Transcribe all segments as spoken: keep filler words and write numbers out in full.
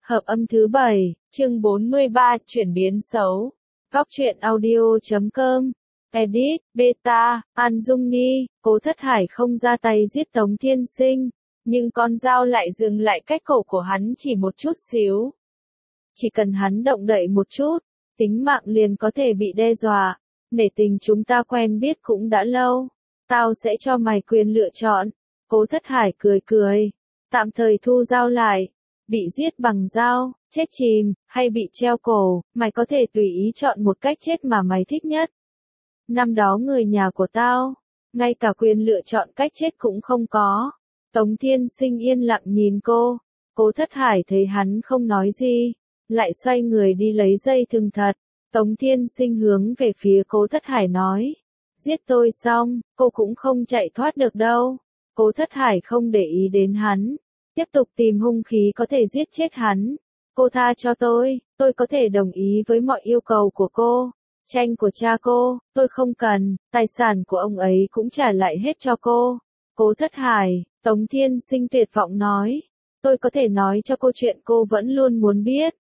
Hợp âm thứ bảy, chương bốn mươi ba, chuyển biến xấu. Góc truyện audio chấm com. Edit, Beta, An Dung Ni, Cố Thất Hải không ra tay giết Tống Thiên Sinh, nhưng con dao lại dừng lại cách cổ của hắn chỉ một chút xíu. Chỉ cần hắn động đậy một chút, tính mạng liền có thể bị đe dọa. Nể tình chúng ta quen biết cũng đã lâu, tao sẽ cho mày quyền lựa chọn. Cố Thất Hải cười cười, tạm thời thu dao lại. Bị giết bằng dao, chết chìm, hay bị treo cổ, mày có thể tùy ý chọn một cách chết mà mày thích nhất. Năm đó người nhà của tao, ngay cả quyền lựa chọn cách chết cũng không có. Tống Thiên Sinh yên lặng nhìn cô, Cố Thất Hải thấy hắn không nói gì, lại xoay người đi lấy dây thừng thật. Tống Thiên Sinh hướng về phía Cố Thất Hải nói, giết tôi xong, cô cũng không chạy thoát được đâu. Cố Thất Hải không để ý đến hắn, tiếp tục tìm hung khí có thể giết chết hắn. Cô tha cho tôi, tôi có thể đồng ý với mọi yêu cầu của cô. Tranh của cha cô, tôi không cần, tài sản của ông ấy cũng trả lại hết cho cô. Cố Thất Hải, Tống Thiên Sinh tuyệt vọng nói, tôi có thể nói cho cô chuyện cô vẫn luôn muốn biết.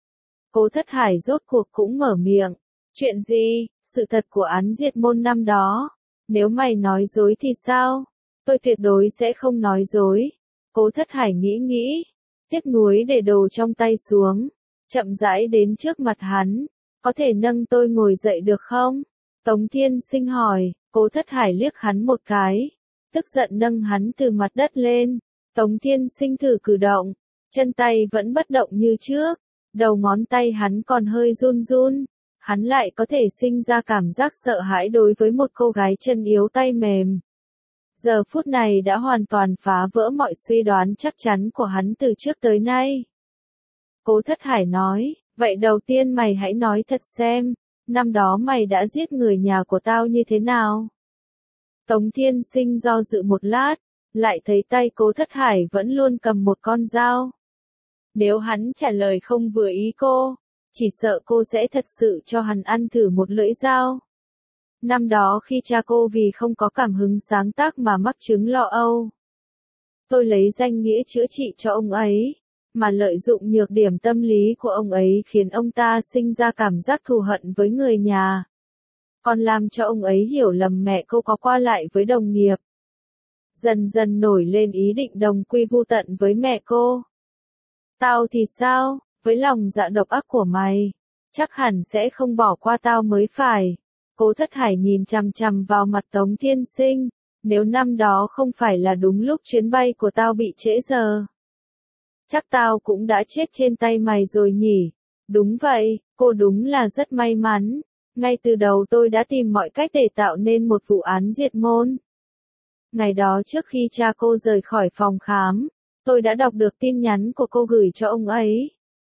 Cố Thất Hải rốt cuộc cũng mở miệng, chuyện gì, sự thật của án diệt môn năm đó. Nếu mày nói dối thì sao? Tôi tuyệt đối sẽ không nói dối. Cố Thất Hải nghĩ nghĩ, tiếc nuối để đồ trong tay xuống, chậm rãi đến trước mặt hắn, có thể nâng tôi ngồi dậy được không? Tống Thiên Sinh hỏi. Cố Thất Hải liếc hắn một cái, tức giận nâng hắn từ mặt đất lên. Tống Thiên Sinh thử cử động, chân tay vẫn bất động như trước, đầu ngón tay hắn còn hơi run run, hắn lại có thể sinh ra cảm giác sợ hãi đối với một cô gái chân yếu tay mềm. Giờ phút này đã hoàn toàn phá vỡ mọi suy đoán chắc chắn của hắn từ trước tới nay. Cố Thất Hải nói, vậy đầu tiên mày hãy nói thật xem, năm đó mày đã giết người nhà của tao như thế nào? Tống Thiên Sinh do dự một lát, lại thấy tay Cố Thất Hải vẫn luôn cầm một con dao. Nếu hắn trả lời không vừa ý cô, chỉ sợ cô sẽ thật sự cho hắn ăn thử một lưỡi dao. Năm đó khi cha cô vì không có cảm hứng sáng tác mà mắc chứng lo âu, tôi lấy danh nghĩa chữa trị cho ông ấy, mà lợi dụng nhược điểm tâm lý của ông ấy khiến ông ta sinh ra cảm giác thù hận với người nhà. Còn làm cho ông ấy hiểu lầm mẹ cô có qua lại với đồng nghiệp. Dần dần nổi lên ý định đồng quy vu tận với mẹ cô. Tao thì sao, với lòng dạ độc ác của mày, chắc hẳn sẽ không bỏ qua tao mới phải. Cố Thất Hải nhìn chằm chằm vào mặt Tống Thiên Sinh, nếu năm đó không phải là đúng lúc chuyến bay của tao bị trễ giờ, chắc tao cũng đã chết trên tay mày rồi nhỉ. Đúng vậy, cô đúng là rất may mắn, ngay từ đầu tôi đã tìm mọi cách để tạo nên một vụ án diệt môn. Ngày đó trước khi cha cô rời khỏi phòng khám, tôi đã đọc được tin nhắn của cô gửi cho ông ấy.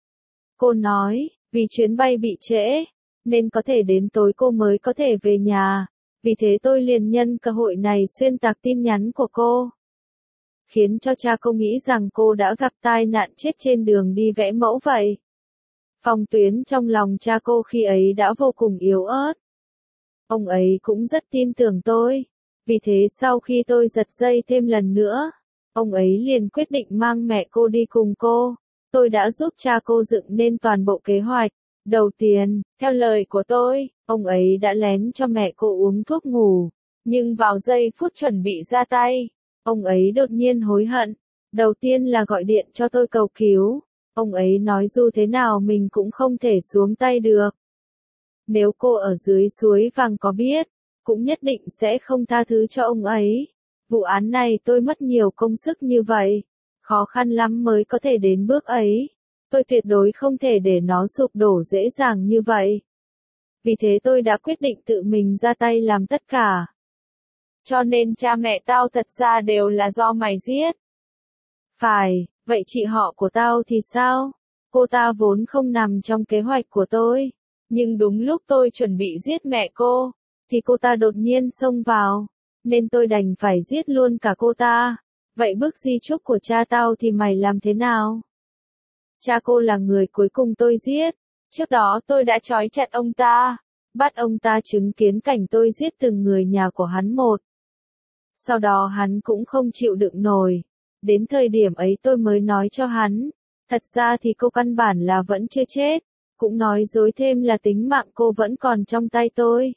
Cô nói, vì chuyến bay bị trễ, nên có thể đến tối cô mới có thể về nhà, vì thế tôi liền nhân cơ hội này xuyên tạc tin nhắn của cô, khiến cho cha cô nghĩ rằng cô đã gặp tai nạn chết trên đường đi vẽ mẫu vậy. Phòng tuyến trong lòng cha cô khi ấy đã vô cùng yếu ớt. Ông ấy cũng rất tin tưởng tôi, vì thế sau khi tôi giật dây thêm lần nữa, ông ấy liền quyết định mang mẹ cô đi cùng cô. Tôi đã giúp cha cô dựng nên toàn bộ kế hoạch. Đầu tiên, theo lời của tôi, ông ấy đã lén cho mẹ cô uống thuốc ngủ, nhưng vào giây phút chuẩn bị ra tay, ông ấy đột nhiên hối hận. Đầu tiên là gọi điện cho tôi cầu cứu, ông ấy nói dù thế nào mình cũng không thể xuống tay được. Nếu cô ở dưới suối vàng có biết, cũng nhất định sẽ không tha thứ cho ông ấy. Vụ án này tôi mất nhiều công sức như vậy, khó khăn lắm mới có thể đến bước ấy. Tôi tuyệt đối không thể để nó sụp đổ dễ dàng như vậy. Vì thế tôi đã quyết định tự mình ra tay làm tất cả. Cho nên cha mẹ tao thật ra đều là do mày giết. Phải, vậy chị họ của tao thì sao? Cô ta vốn không nằm trong kế hoạch của tôi. Nhưng đúng lúc tôi chuẩn bị giết mẹ cô, thì cô ta đột nhiên xông vào. Nên tôi đành phải giết luôn cả cô ta. Vậy bức di chúc của cha tao thì mày làm thế nào? Cha cô là người cuối cùng tôi giết. Trước đó tôi đã trói chặt ông ta, bắt ông ta chứng kiến cảnh tôi giết từng người nhà của hắn một. Sau đó hắn cũng không chịu đựng nổi. Đến thời điểm ấy tôi mới nói cho hắn, Thật ra thì cô căn bản là vẫn chưa chết, cũng nói dối thêm là tính mạng cô vẫn còn trong tay tôi.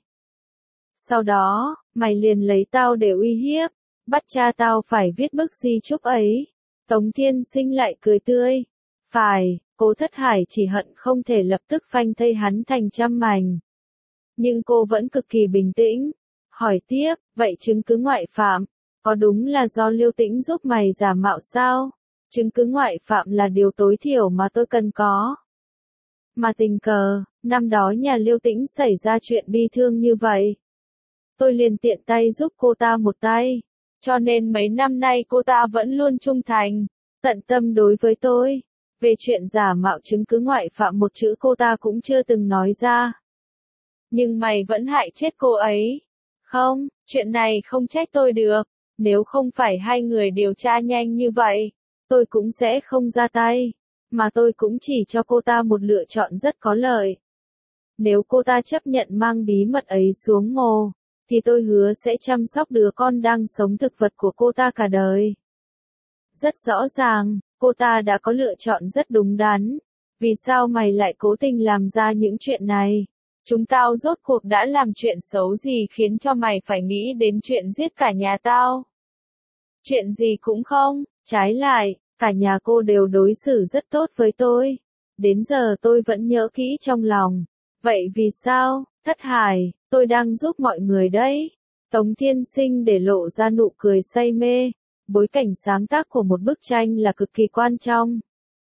Sau đó, mày liền lấy tao để uy hiếp, bắt cha tao phải viết bức di chúc ấy. Tống Thiên Sinh lại cười tươi. Phải, Cố Thất Hải chỉ hận không thể lập tức phanh thây hắn thành trăm mảnh. Nhưng cô vẫn cực kỳ bình tĩnh. Hỏi tiếp, vậy chứng cứ ngoại phạm, có đúng là do Liêu Tĩnh giúp mày giả mạo sao? Chứng cứ ngoại phạm là điều tối thiểu mà tôi cần có. Mà tình cờ, năm đó nhà Liêu Tĩnh xảy ra chuyện bi thương như vậy. Tôi liền tiện tay giúp cô ta một tay. Cho nên mấy năm nay cô ta vẫn luôn trung thành, tận tâm đối với tôi. Về chuyện giả mạo chứng cứ ngoại phạm một chữ cô ta cũng chưa từng nói ra. Nhưng mày vẫn hại chết cô ấy. Không, chuyện này không trách tôi được. Nếu không phải hai người điều tra nhanh như vậy, tôi cũng sẽ không ra tay. Mà tôi cũng chỉ cho cô ta một lựa chọn rất có lợi. Nếu cô ta chấp nhận mang bí mật ấy xuống mồ, thì tôi hứa sẽ chăm sóc đứa con đang sống thực vật của cô ta cả đời. Rất rõ ràng, cô ta đã có lựa chọn rất đúng đắn. Vì sao mày lại cố tình làm ra những chuyện này? Chúng tao rốt cuộc đã làm chuyện xấu gì khiến cho mày phải nghĩ đến chuyện giết cả nhà tao? Chuyện gì cũng không, trái lại, cả nhà cô đều đối xử rất tốt với tôi. Đến giờ tôi vẫn nhớ kỹ trong lòng. Vậy vì sao, Thất Hải, tôi đang giúp mọi người đấy. Tống Thiên Sinh để lộ ra nụ cười say mê. Bối cảnh sáng tác của một bức tranh là cực kỳ quan trọng.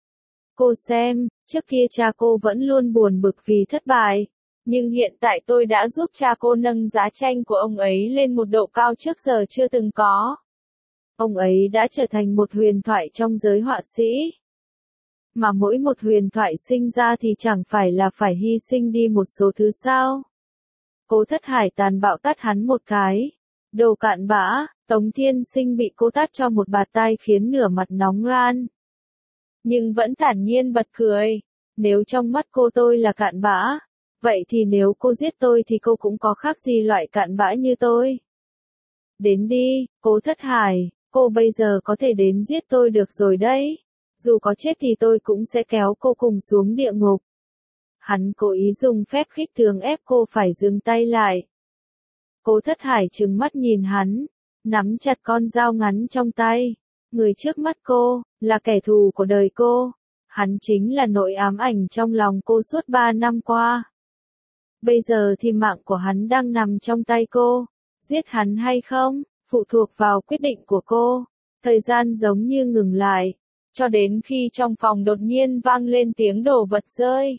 Cô xem, trước kia cha cô vẫn luôn buồn bực vì thất bại. Nhưng hiện tại tôi đã giúp cha cô nâng giá tranh của ông ấy lên một độ cao trước giờ chưa từng có. Ông ấy đã trở thành một huyền thoại trong giới họa sĩ. Mà mỗi một huyền thoại sinh ra thì chẳng phải là phải hy sinh đi một số thứ sao. Cố Thất Hải tàn bạo tát hắn một cái. Đồ cạn bã, Tống Thiên Sinh bị cô tát cho một bạt tai khiến nửa mặt nóng ran. Nhưng vẫn thản nhiên bật cười. Nếu trong mắt cô tôi là cạn bã, vậy thì nếu cô giết tôi thì cô cũng có khác gì loại cạn bã như tôi. Đến đi, Cố Thất Hải, cô bây giờ có thể đến giết tôi được rồi đấy. Dù có chết thì tôi cũng sẽ kéo cô cùng xuống địa ngục. Hắn cố ý dùng phép khích thường ép cô phải dừng tay lại. Cố Thất Hải trừng mắt nhìn hắn, nắm chặt con dao ngắn trong tay. Người trước mắt cô, là kẻ thù của đời cô. Hắn chính là nỗi ám ảnh trong lòng cô suốt ba năm qua. Bây giờ thì mạng của hắn đang nằm trong tay cô. Giết hắn hay không, phụ thuộc vào quyết định của cô. Thời gian giống như ngừng lại, cho đến khi trong phòng đột nhiên vang lên tiếng đồ vật rơi.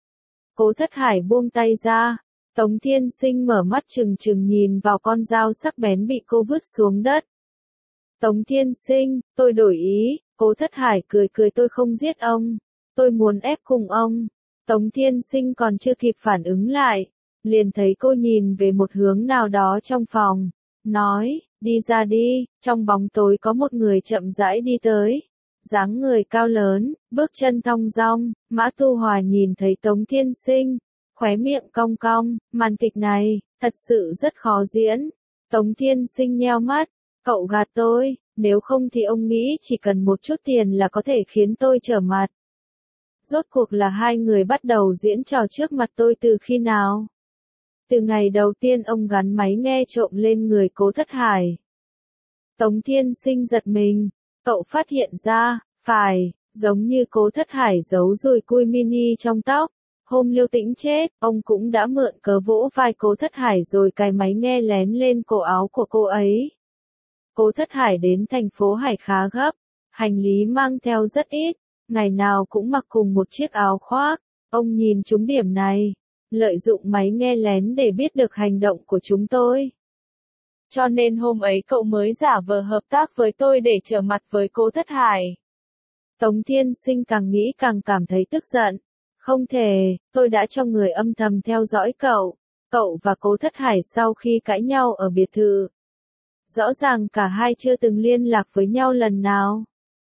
Cố Thất Hải buông tay ra. Tống Thiên Sinh mở mắt trừng trừng nhìn vào con dao sắc bén bị cô vứt xuống đất. Tống Thiên Sinh, tôi đổi ý. Cố Thất Hải cười cười, tôi không giết ông. Tôi muốn ép cùng ông. Tống Thiên Sinh còn chưa kịp phản ứng lại. Liền thấy cô nhìn về một hướng nào đó trong phòng. Nói, đi ra đi. Trong bóng tối có một người chậm rãi đi tới. Dáng người cao lớn, bước chân thong dong. Mã Tu Hòa nhìn thấy Tống Thiên Sinh, khóe miệng cong cong. Màn kịch này, thật sự rất khó diễn. Tống Thiên Sinh nheo mắt. Cậu gạt tôi, nếu không thì ông nghĩ chỉ cần một chút tiền là có thể khiến tôi trở mặt. Rốt cuộc là hai người bắt đầu diễn trò trước mặt tôi từ khi nào? Từ ngày đầu tiên ông gắn máy nghe trộm lên người Cố Thất Hải. Tống Thiên Sinh giật mình, cậu phát hiện ra, phải, giống như Cố Thất Hải giấu rồi cui mini trong tóc. Hôm Liêu Tĩnh chết, ông cũng đã mượn cớ vỗ vai Cố Thất Hải rồi cài máy nghe lén lên cổ áo của cô ấy. Cố Thất Hải đến thành phố Hải khá gấp, hành lý mang theo rất ít, ngày nào cũng mặc cùng một chiếc áo khoác. Ông nhìn trúng điểm này, lợi dụng máy nghe lén để biết được hành động của chúng tôi. Cho nên hôm ấy cậu mới giả vờ hợp tác với tôi để trở mặt với Cố Thất Hải. Tống Thiên Sinh càng nghĩ càng cảm thấy tức giận. Không thể, tôi đã cho người âm thầm theo dõi cậu. Cậu và Cố Thất Hải sau khi cãi nhau ở biệt thự. Rõ ràng cả hai chưa từng liên lạc với nhau lần nào.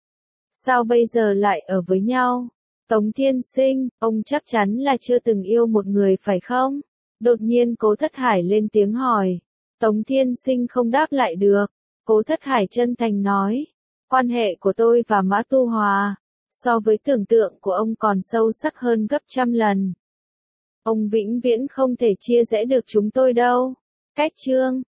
Sao bây giờ lại ở với nhau? Tống Thiên Sinh, ông chắc chắn là chưa từng yêu một người phải không? Đột nhiên Cố Thất Hải lên tiếng hỏi. Tống Thiên Sinh không đáp lại được. Cố Thất Hải chân thành nói. Quan hệ của tôi và Mã Tu Hòa, so với tưởng tượng của ông còn sâu sắc hơn gấp trăm lần. Ông vĩnh viễn không thể chia rẽ được chúng tôi đâu. Cách chương